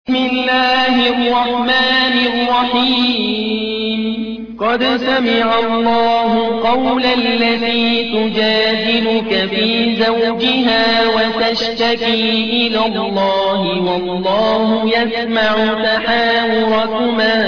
بسم الله الرحمن الرحيم قد سمع الله قول التي تجادلك في زوجها وتشتكي إلى الله والله يسمع تحاوركما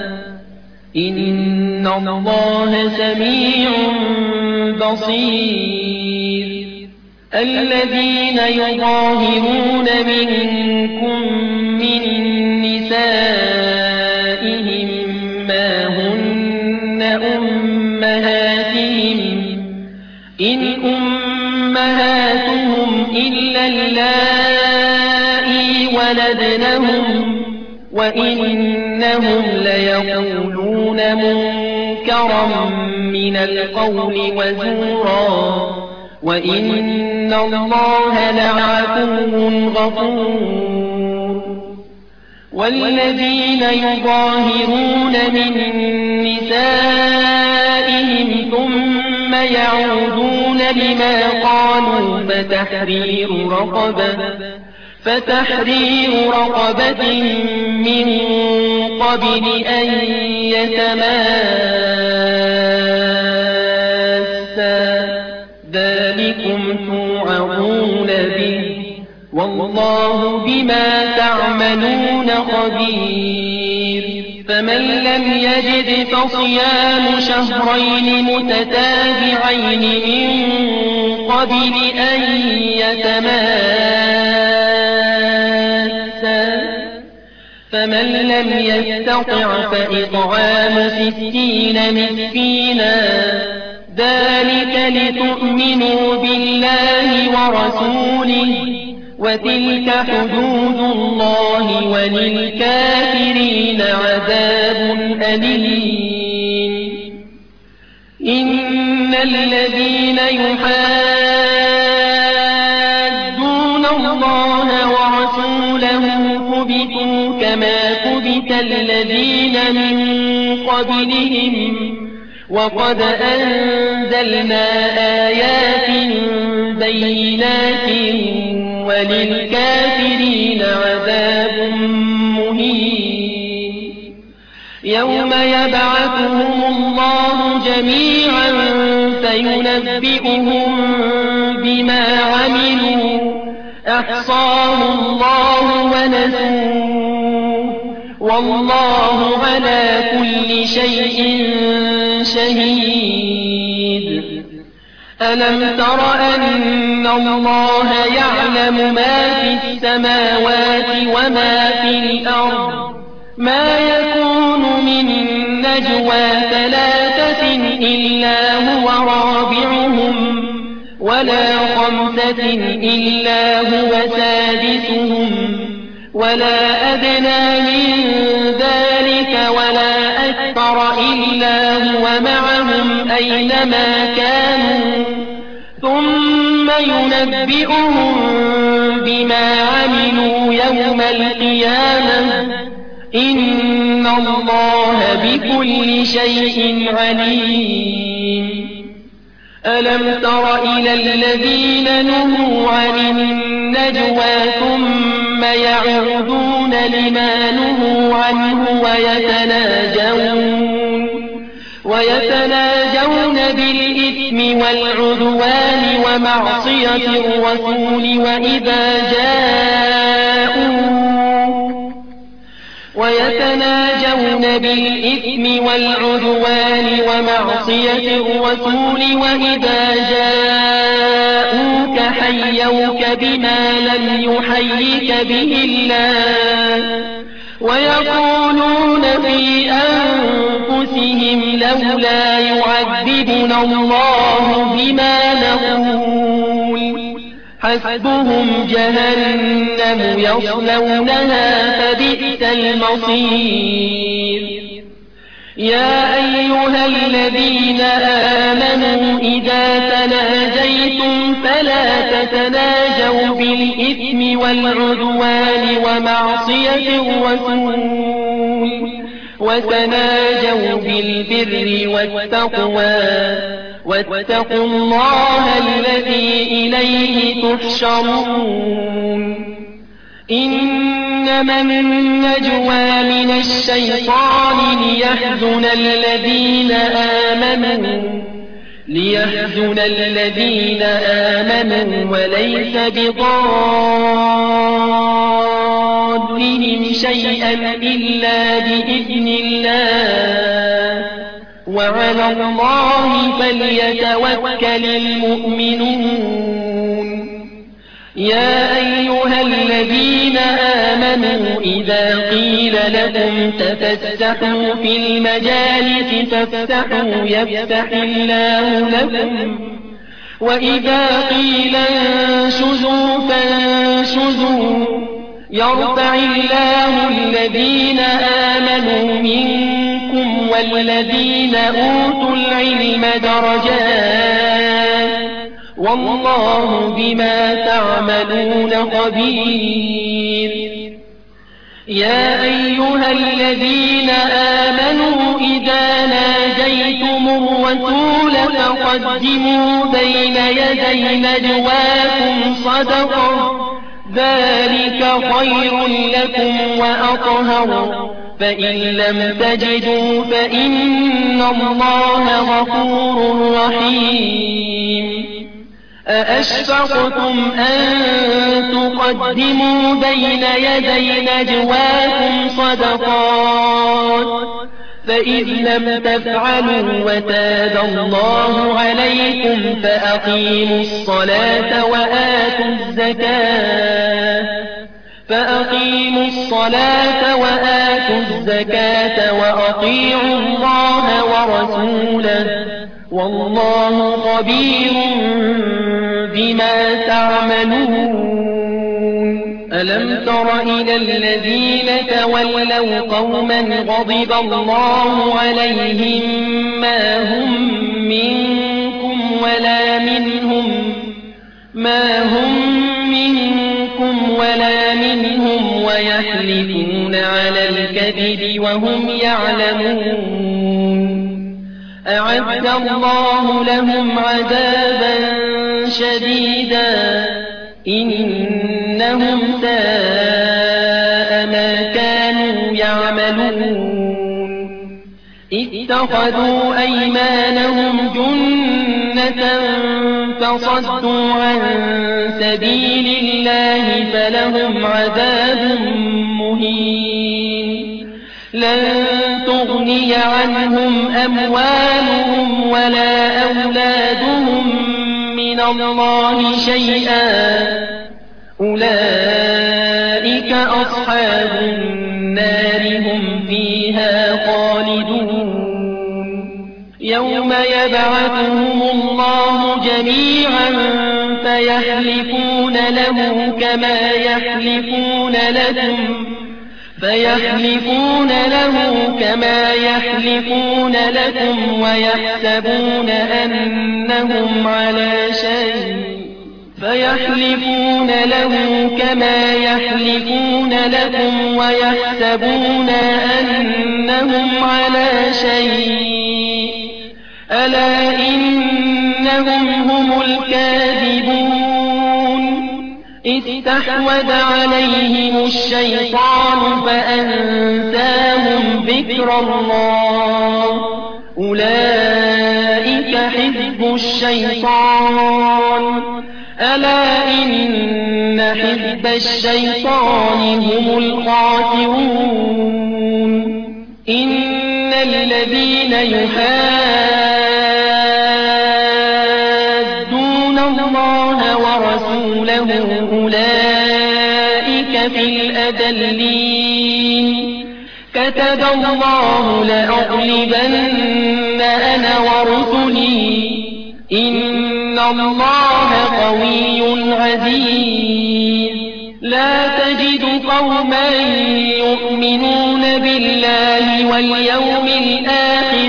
إن الله سميع بصير الذين يظاهرون منكم من نسائهم ما هن أمهاتهم إن أمهاتهم إلا اللائي ولدنهم وإنهم ليقولون منكرا من القول وزورا وإن الله لعفو غفور والذين يظاهرون من نسائهم ثم يعودون لما قالوا فتحرير رقبة من قبل أن يتماسا ذلكم توعظون به والله بما تعملون خبير فمن لم يجد فصيام شهرين متتابعين من قبل أن يتماسا فمن لم يستطع فإطعام 60 مسكينا ذلك لتؤمنوا بالله ورسوله وتلك حدود الله وللكافرين عذاب أليم إن الذين يحادون الله ورسوله كبتوا كما كبت الذين من قبلهم وقد أنزلنا آيات بينات وللكافرين عذاب مهين يوم يبعثهم الله جميعا فينبئهم بما عملوا أحصاه الله ونسوه والله على كل شيء شهيد ألم تر أن الله يعلم ما في السماوات وما في الأرض ما يكون من نجوى 3 إلا هو رابعهم ولا 5 إلا هو سادسهم ولا أدنى من ذلك ولا أكثر إلا هو معهم أينما كانوا ثم ينبئهم بما عملوا يوم القيامة إن الله بكل شيء عليم ألم تر إلى الذين نهوا عن النجوى ثم يعودون لما نهوا عنه ويتناجون بالإثم والعدوان ومعصية الرسول وإذا جاءوك حيوك بما لم يحيك به الله ويقولون في أنفسهم لولا يعذبنا الله بما نقول حسبهم جهنم يصلونها فبئس المصير يا أيها الذين آمنوا إذا تناجيتم فلا تتناجوا بالإثم والعدوان ومعصية الرسول وتناجوا بالبر والتقوى واتقوا الله الذي إليه تحشرون إنما النجوى من الشيطان ليحزن الذين آمنوا وليس بضارهم شيئا إلا بإذن الله وعلى الله فليتوكل المؤمنون يا أيها الذين آمنوا إذا قيل لكم تفسحوا في المجالس فافسحوا يفسح الله لكم وإذا قيل انشزوا فانشزوا يرفع الله الذين آمنوا منكم والذين أوتوا العلم درجات والله بما تعملون خبير يا أيها الذين آمنوا إذا ناجيتم الرسول فقدموا بين يدي نجواكم صدقة ذلك خير لكم وأطهر فإن لم تجدوا فإن الله غفور رحيم أأشفقتم أن تقدموا بين يدي نجواكم صدقات فإذ لم تفعلوا وتاب الله عليكم فأقيموا الصلاة وآتوا الزكاة وأطيعوا الله ورسوله والله خبير بما تعملون ألم تر إلى الذين تولوا قوما غضب الله عليهم ما هم منكم ولا منهم ويحلفون على الكذب وهم يعلمون أعد الله لهم عذابا شديدا إنهم ساء ما كانوا يعملون اتخذوا أيمانهم جنة فصدوا عن سبيل الله فلهم عذاب مهين لن تغني عنهم أموالهم ولا أولادهم من الله شيئا أولئك أصحاب النار هم فيها خالدون يوم يبعثهم الله جميعا فيحلفون له كما يحلفون لكم ويحسبون أنهم على شيء ألا إنهم هم الكاذبون استحوذ عليهم الشيطان فأنساهم ذكر الله أولئك حزب الشيطان ألا إن حزب الشيطان هم الخاسرون إن الذين يحادون الله ورسوله أولئك في الأذلين كتب الله لأغلبن أنا ورسلي إن الله قوي عزيز لا تجد قوما يؤمنون بالله واليوم الآخر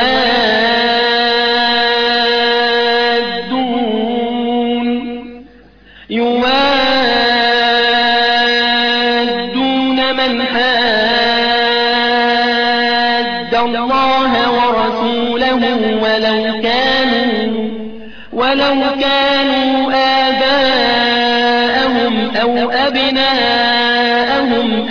يوادون من حاد الله ورسوله ولو كانوا آباءهم أو أبناءهم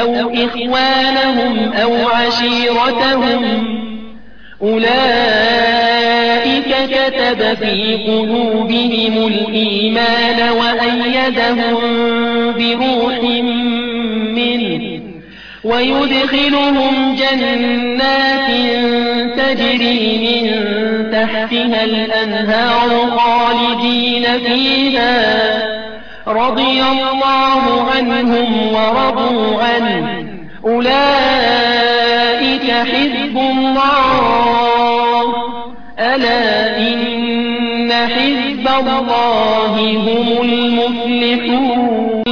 أو إخوانهم أو عشيرتهم أولئك كتب في قلوبهم الإيمان وأيدهم بروح منه ويدخلهم جنات تجري من تحتها الأنهار خالدين فيها رضي الله عنهم ورضوا عنه أولئك حزب الله ألا إن حزب الله هم